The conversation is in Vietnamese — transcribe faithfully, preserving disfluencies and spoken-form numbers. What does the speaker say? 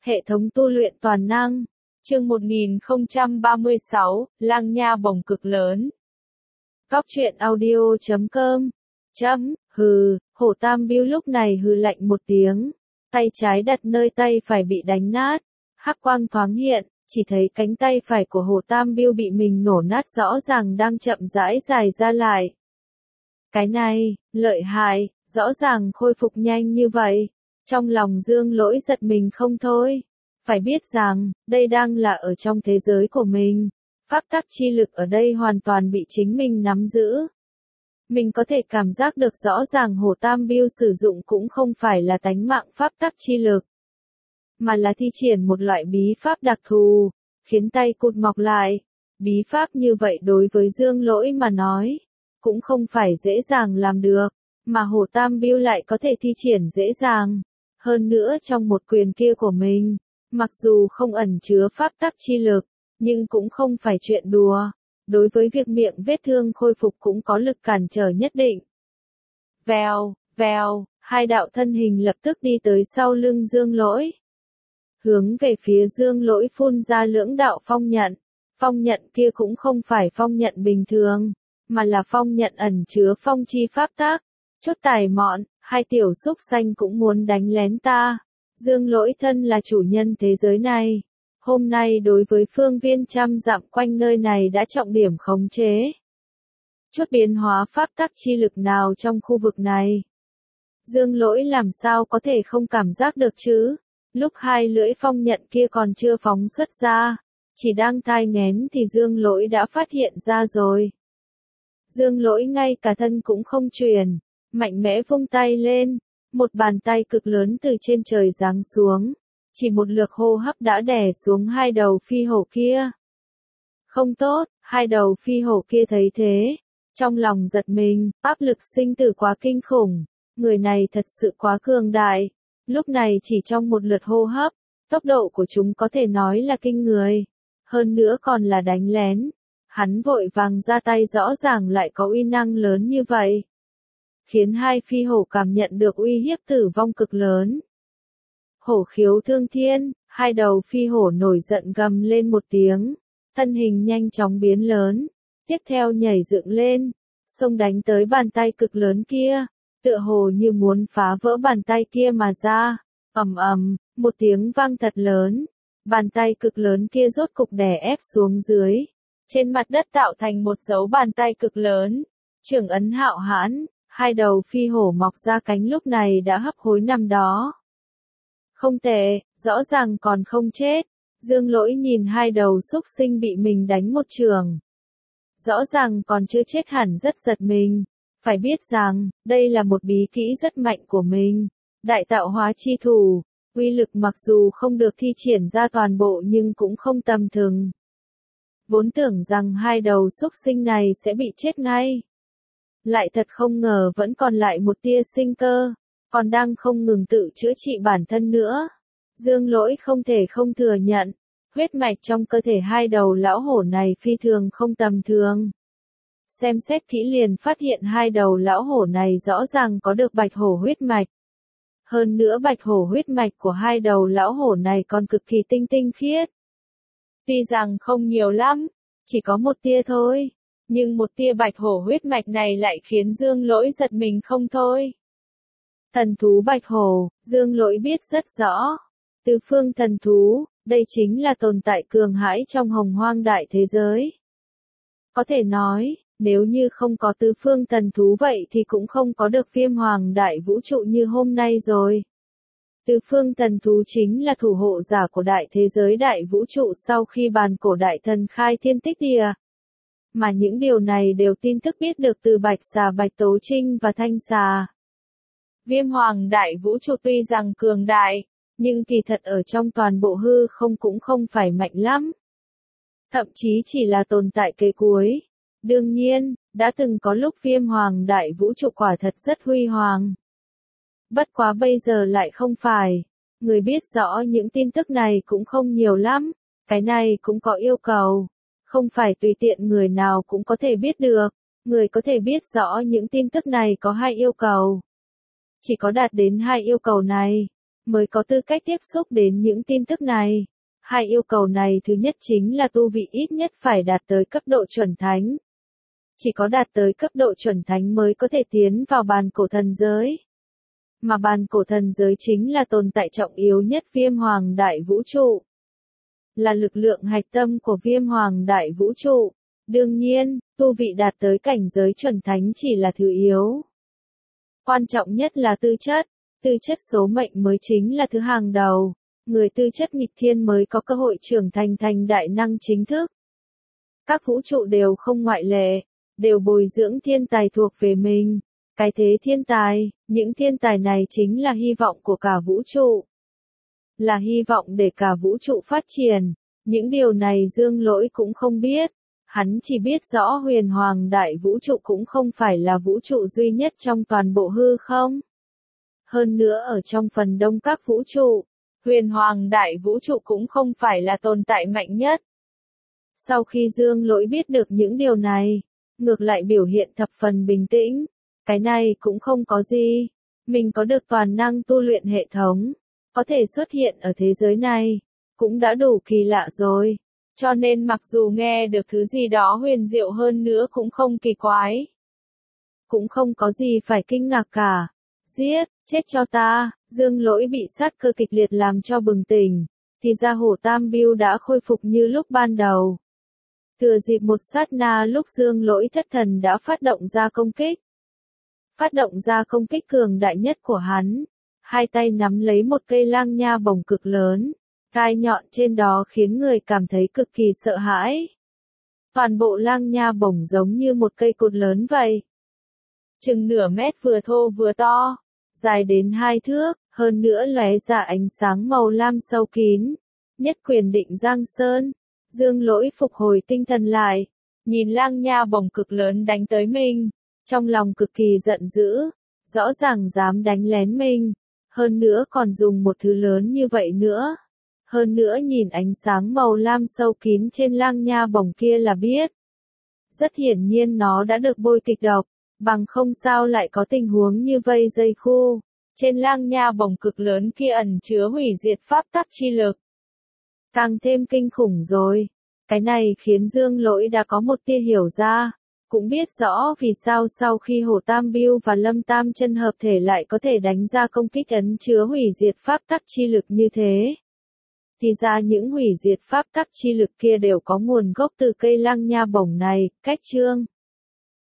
Hệ thống tu luyện toàn năng. Chương một nghìn không trăm ba mươi sáu, Lang Nha Bổng Cực Lớn. Góc truyện audio chấm com. Chấm, hừ, Hổ Tam Biêu lúc này hừ lạnh một tiếng. Tay trái đặt nơi tay phải bị đánh nát. Hắc quang thoáng hiện, chỉ thấy cánh tay phải của Hổ Tam Biêu bị mình nổ nát rõ ràng đang chậm rãi dài ra lại. Cái này, lợi hại, rõ ràng khôi phục nhanh như vậy. Trong lòng Dương Lỗi giật mình không thôi. Phải biết rằng, đây đang là ở trong thế giới của mình. Pháp tắc chi lực ở đây hoàn toàn bị chính mình nắm giữ. Mình có thể cảm giác được rõ ràng Hổ Tam Biêu sử dụng cũng không phải là tánh mạng pháp tắc chi lực, mà là thi triển một loại bí pháp đặc thù, khiến tay cụt mọc lại. Bí pháp như vậy đối với Dương Lỗi mà nói, cũng không phải dễ dàng làm được, mà Hổ Tam Biêu lại có thể thi triển dễ dàng. Hơn nữa trong một quyền kia của mình, mặc dù không ẩn chứa pháp tắc chi lực, nhưng cũng không phải chuyện đùa. Đối với việc miệng vết thương khôi phục cũng có lực cản trở nhất định. Vèo, vèo, hai đạo thân hình lập tức đi tới sau lưng Dương Lỗi. Hướng về phía Dương Lỗi phun ra lưỡng đạo phong nhận. Phong nhận kia cũng không phải phong nhận bình thường, mà là phong nhận ẩn chứa phong chi pháp tắc. Chút tài mọn, hai tiểu xúc xanh cũng muốn đánh lén ta. Dương Lỗi thân là chủ nhân thế giới này. Hôm nay đối với phương viên trăm dặm quanh nơi này đã trọng điểm khống chế. Chút biến hóa pháp tắc chi lực nào trong khu vực này. Dương Lỗi làm sao có thể không cảm giác được chứ? Lúc hai lưỡi phong nhận kia còn chưa phóng xuất ra, chỉ đang tai nghén thì Dương Lỗi đã phát hiện ra rồi. Dương Lỗi ngay cả thân cũng không chuyển, mạnh mẽ vung tay lên, một bàn tay cực lớn từ trên trời giáng xuống, chỉ một lượt hô hấp đã đè xuống hai đầu phi hổ kia. Không tốt, hai đầu phi hổ kia thấy thế, trong lòng giật mình, áp lực sinh tử quá kinh khủng, người này thật sự quá cường đại. Lúc này chỉ trong một lượt hô hấp, tốc độ của chúng có thể nói là kinh người, hơn nữa còn là đánh lén. Hắn vội vàng ra tay rõ ràng lại có uy năng lớn như vậy, khiến hai phi hổ cảm nhận được uy hiếp tử vong cực lớn. Hổ khiếu thương thiên, hai đầu phi hổ nổi giận gầm lên một tiếng, thân hình nhanh chóng biến lớn, tiếp theo nhảy dựng lên, xông đánh tới bàn tay cực lớn kia, tựa hồ như muốn phá vỡ bàn tay kia mà ra. Ầm ầm, một tiếng vang thật lớn, bàn tay cực lớn kia rốt cục đè ép xuống dưới, trên mặt đất tạo thành một dấu bàn tay cực lớn. Trưởng ấn hạo hãn, hai đầu phi hổ mọc ra cánh lúc này đã hấp hối nằm đó. Không tệ, rõ ràng còn không chết. Dương Lỗi nhìn hai đầu xúc sinh bị mình đánh một trường, rõ ràng còn chưa chết hẳn rất giật mình. Phải biết rằng, đây là một bí kỹ rất mạnh của mình, đại tạo hóa chi thủ, uy lực mặc dù không được thi triển ra toàn bộ nhưng cũng không tầm thường. Vốn tưởng rằng hai đầu xúc sinh này sẽ bị chết ngay, lại thật không ngờ vẫn còn lại một tia sinh cơ, còn đang không ngừng tự chữa trị bản thân nữa. Dương Lỗi không thể không thừa nhận, huyết mạch trong cơ thể hai đầu lão hổ này phi thường không tầm thường. Xem xét kỹ liền phát hiện hai đầu lão hổ này rõ ràng có được bạch hổ huyết mạch. Hơn nữa bạch hổ huyết mạch của hai đầu lão hổ này còn cực kỳ tinh tinh khiết. Tuy rằng không nhiều lắm, chỉ có một tia thôi, nhưng một tia bạch hổ huyết mạch này lại khiến Dương Lỗi giật mình không thôi. Thần thú bạch hổ, Dương Lỗi biết rất rõ. Tứ phương thần thú, đây chính là tồn tại cường hãn trong hồng hoang đại thế giới. Có thể nói, nếu như không có tứ phương thần thú vậy thì cũng không có được Viêm Hoàng đại vũ trụ như hôm nay rồi. Tứ phương thần thú chính là thủ hộ giả của đại thế giới đại vũ trụ sau khi bàn cổ đại thần khai thiên tích địa. Mà những điều này đều tin tức biết được từ Bạch Xà Bạch Tố Trinh và Thanh Xà. Viêm Hoàng đại vũ trụ tuy rằng cường đại, nhưng kỳ thật ở trong toàn bộ hư không cũng không phải mạnh lắm. Thậm chí chỉ là tồn tại kế cuối. Đương nhiên, đã từng có lúc Viêm Hoàng đại vũ trụ quả thật rất huy hoàng. Bất quá bây giờ lại không phải. Người biết rõ những tin tức này cũng không nhiều lắm. Cái này cũng có yêu cầu. Không phải tùy tiện người nào cũng có thể biết được. Người có thể biết rõ những tin tức này có hai yêu cầu. Chỉ có đạt đến hai yêu cầu này, mới có tư cách tiếp xúc đến những tin tức này. Hai yêu cầu này thứ nhất chính là tu vị ít nhất phải đạt tới cấp độ chuẩn thánh. Chỉ có đạt tới cấp độ chuẩn thánh mới có thể tiến vào bàn cổ thần giới. Mà bàn cổ thần giới chính là tồn tại trọng yếu nhất viêm hoàng đại vũ trụ. Là lực lượng hạch tâm của viêm hoàng đại vũ trụ. Đương nhiên, tu vị đạt tới cảnh giới chuẩn thánh chỉ là thứ yếu. Quan trọng nhất là tư chất. Tư chất số mệnh mới chính là thứ hàng đầu. Người tư chất nghịch thiên mới có cơ hội trưởng thành thành đại năng chính thức. Các vũ trụ đều không ngoại lệ, đều bồi dưỡng thiên tài thuộc về mình. Cái thế thiên tài, những thiên tài này chính là hy vọng của cả vũ trụ. Là hy vọng để cả vũ trụ phát triển. Những điều này Dương Lỗi cũng không biết. Hắn chỉ biết rõ huyền hoàng đại vũ trụ cũng không phải là vũ trụ duy nhất trong toàn bộ hư không. Hơn nữa ở trong phần đông các vũ trụ, huyền hoàng đại vũ trụ cũng không phải là tồn tại mạnh nhất. Sau khi Dương Lỗi biết được những điều này, ngược lại biểu hiện thập phần bình tĩnh. Cái này cũng không có gì. Mình có được toàn năng tu luyện hệ thống, có thể xuất hiện ở thế giới này, cũng đã đủ kỳ lạ rồi. Cho nên mặc dù nghe được thứ gì đó huyền diệu hơn nữa cũng không kỳ quái. Cũng không có gì phải kinh ngạc cả. Giết, chết cho ta, Dương Lỗi bị sát cơ kịch liệt làm cho bừng tỉnh. Thì ra hổ tam biêu đã khôi phục như lúc ban đầu. Thừa dịp một sát na lúc Dương Lỗi thất thần đã phát động ra công kích. Phát động ra công kích cường đại nhất của hắn. Hai tay nắm lấy một cây lang nha bổng cực lớn. Gai nhọn trên đó khiến người cảm thấy cực kỳ sợ hãi. Toàn bộ lang nha bổng giống như một cây cột lớn vậy. Chừng nửa mét vừa thô vừa to. Dài đến hai thước, hơn nữa lóe ra ánh sáng màu lam sâu kín. Nhất quyền định Giang Sơn. Dương Lỗi phục hồi tinh thần lại. Nhìn lang nha bổng cực lớn đánh tới mình. Trong lòng cực kỳ giận dữ. Rõ ràng dám đánh lén mình. Hơn nữa còn dùng một thứ lớn như vậy nữa. Hơn nữa nhìn ánh sáng màu lam sâu kín trên lang nha bổng kia là biết. Rất hiển nhiên nó đã được bôi kịch độc. Bằng không sao lại có tình huống như vây dây khu. Trên lang nha bổng cực lớn kia ẩn chứa hủy diệt pháp tắc chi lực. Càng thêm kinh khủng rồi. Cái này khiến Dương Lỗi đã có một tia hiểu ra. Cũng biết rõ vì sao sau khi Hổ Tam Biêu và Lâm Tam Chân hợp thể lại có thể đánh ra công kích ấn chứa hủy diệt pháp tắc chi lực như thế. Thì ra những hủy diệt pháp tắc chi lực kia đều có nguồn gốc từ cây lang nha bổng này. Cách chương